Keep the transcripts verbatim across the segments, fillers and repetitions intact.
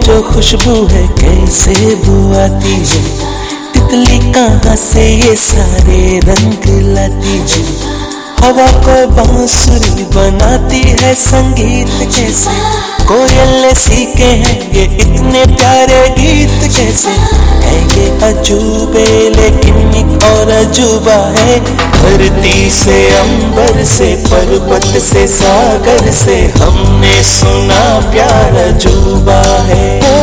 जो खुशबू है कैसे बुआती है, तितली कहाँ से ये सारे रंग लाती है, हवा को बांसुरी बनाती है संगीत कैसे, कोयल सीखे हैं ये इतने प्यारे गीत कैसे, है ये अजूबे लेकिन एक और अजूबा है, धरती से अंबर से पर्वत से सागर से हमने सुना प्यार अजूबा है।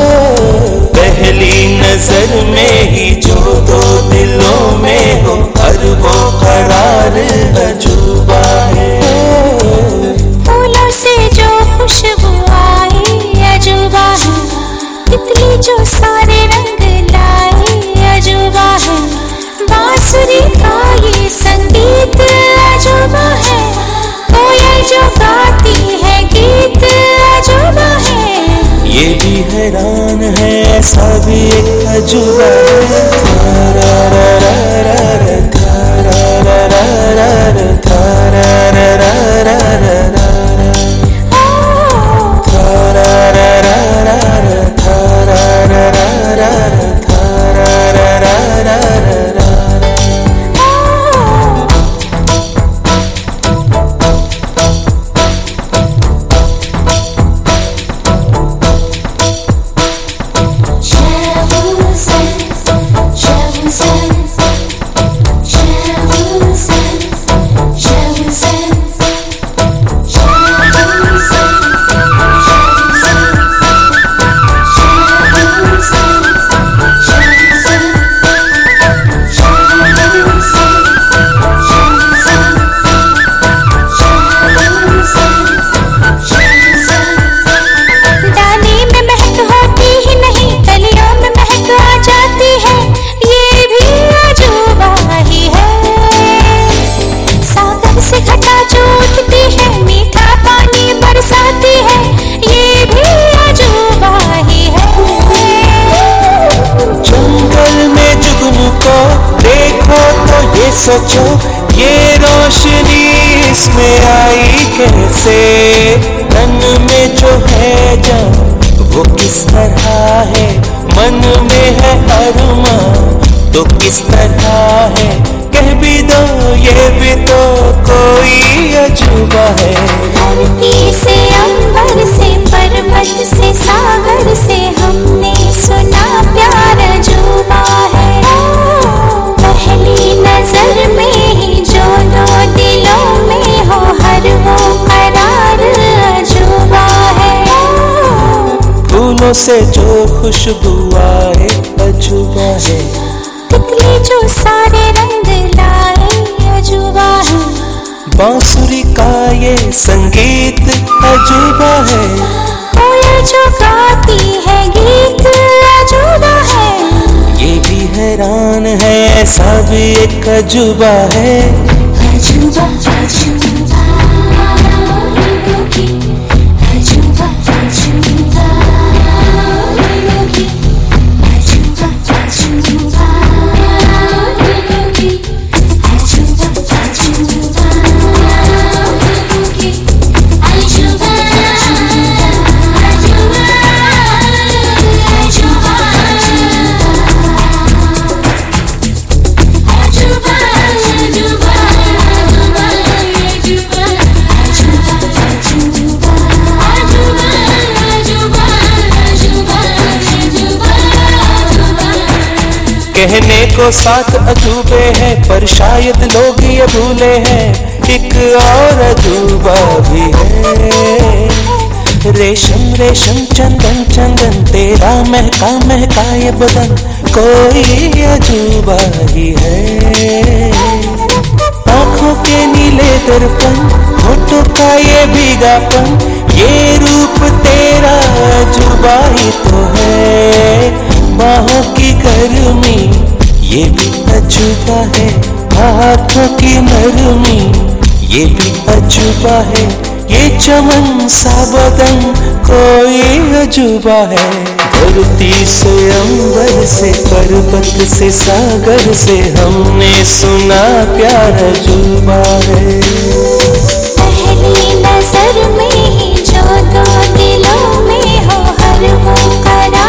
पहली नजर में ही जो दो दिलों में हो हर वो करार अजूबा है। फूलों से जो खुशबू आई अजूबा है, तितली जो सारे रंग लाई अजूबा है, बांसुरी का ये संगीत अजूबा है, कोयल जो गाती है गीत अजूबा है। ये भी हैरान है ऐसा भी एक अजूबा सोचो ये रोशनी इसमें आई कैसे, तन में जो है जान वो किस तरह है, मन में है अरमां तो किस तरह है, कह भी दो ये भी तो कोई अजूबा है। धरती से अंबर से पर्वत से सागर से हमने सुना प्यार अजूबा है, पहली नजर में ही जो दो दिलों में हो हर वो करार अजूबा है। फूलों से जो खुशबू आए अजूबा है, तितली जो सारे रंग लाए अजूबा है, बांसुरी का ये संगीत अजूबा है, कोयल जो गाती है गीत अजूबा है। ये भी हैरान है ऐसा भी एक अजूबा है। अजूबा अजूबा अजूबा अजूबा कहने को साथ अजूबे हैं पर शायद लोग ये भूले हैं एक और अजूबा भी है। रेशम रेशम चंदन चंदन तेरा महका महका ये बदन कोई अजूबा ही है। आँखों के नीले दर्पण होठों का ये भीगापन ये रूप तेरा अजूबा ही तो है। बाहों की गर्मी ये भी अजूबा है, हाथों की नरमी ये भी अजूबा है, ये चमन सा बदन कोई अजूबा है। धरती से अंबर से पर्वत से सागर से हमने सुना प्यार अजूबा है। पहली नजर में ही जो दो दिलों में हो हर वो करार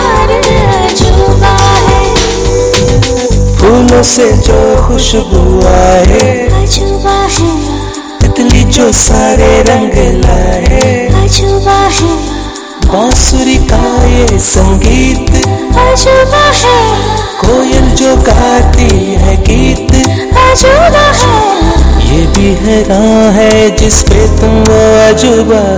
से जो खुशबू आए, अजूबा है, तितली जो सारे रंग लाए, अजूबा है, बांसुरी का ये संगीत, अजूबा है, कोयल जो गाती है गीत, अजूबा है, ये भी हैरान है जिस पे तुम वो अजूबा